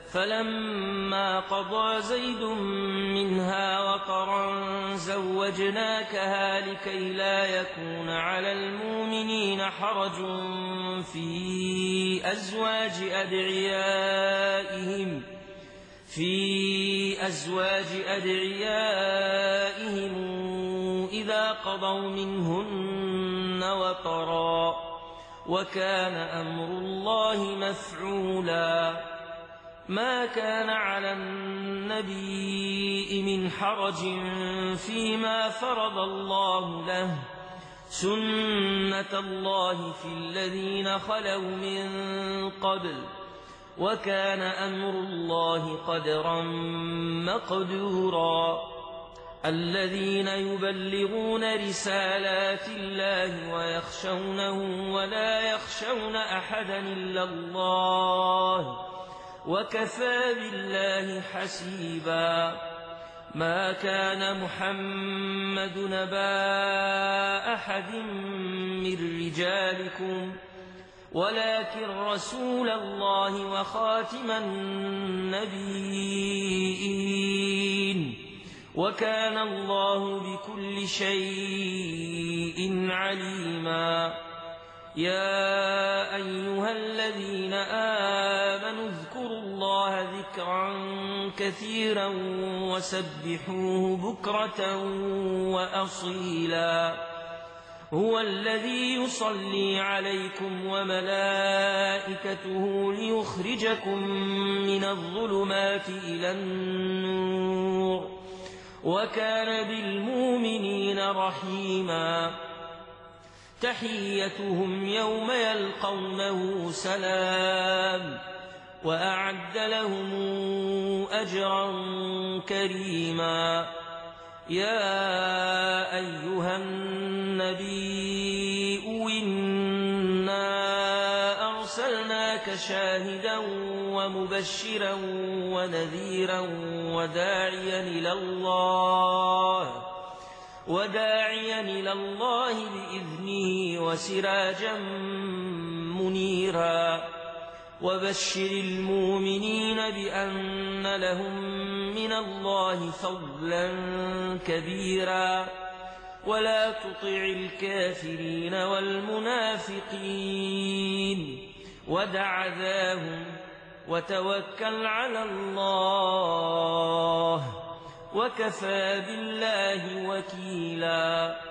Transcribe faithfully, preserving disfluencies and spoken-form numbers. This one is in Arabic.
فلما قضى زيد منها وطرا زوجناكها لكي لا يكون على المؤمنين حرج في أزواج أدعيائهم في أزواج أدعيائهم إذا قضوا منهن وطرا وكان أمر الله مفعولا ما كان على النبي من حرج فيما فرض الله له سنة الله في الذين خلوا من قبل وكان أمر الله قدرا مقدورا الذين يبلغون رسالات الله ويخشونه ولا يخشون أحدا إلا الله وكفى بالله حسيبا ما كان محمد نبا أحد من رجالكم ولكن رسول الله وخاتم النبيين وكان الله بكل شيء عليما يا أيها الذين آمنوا اذكروا الله ذكرا كثيرا وسبحوه بكرة وأصيلا هو الذي يصلي عليكم وملائكته ليخرجكم من الظلمات إلى النور وكان بالمؤمنين رحيما تحيتهم يوم يلقونه سلام وأعد لهم أجرا كريما يا أيها النبي إنا أرسلناك شاهدا ومبشرا ونذيرا وداعيا إلى الله وداعيا إلى الله بإذنه وسراجا منيرا وبشر المؤمنين بأن لهم من الله فضلا كبيرا ولا تطع الكافرين والمنافقين ودع ذاهم وتوكل على الله وكفى بالله وكيلا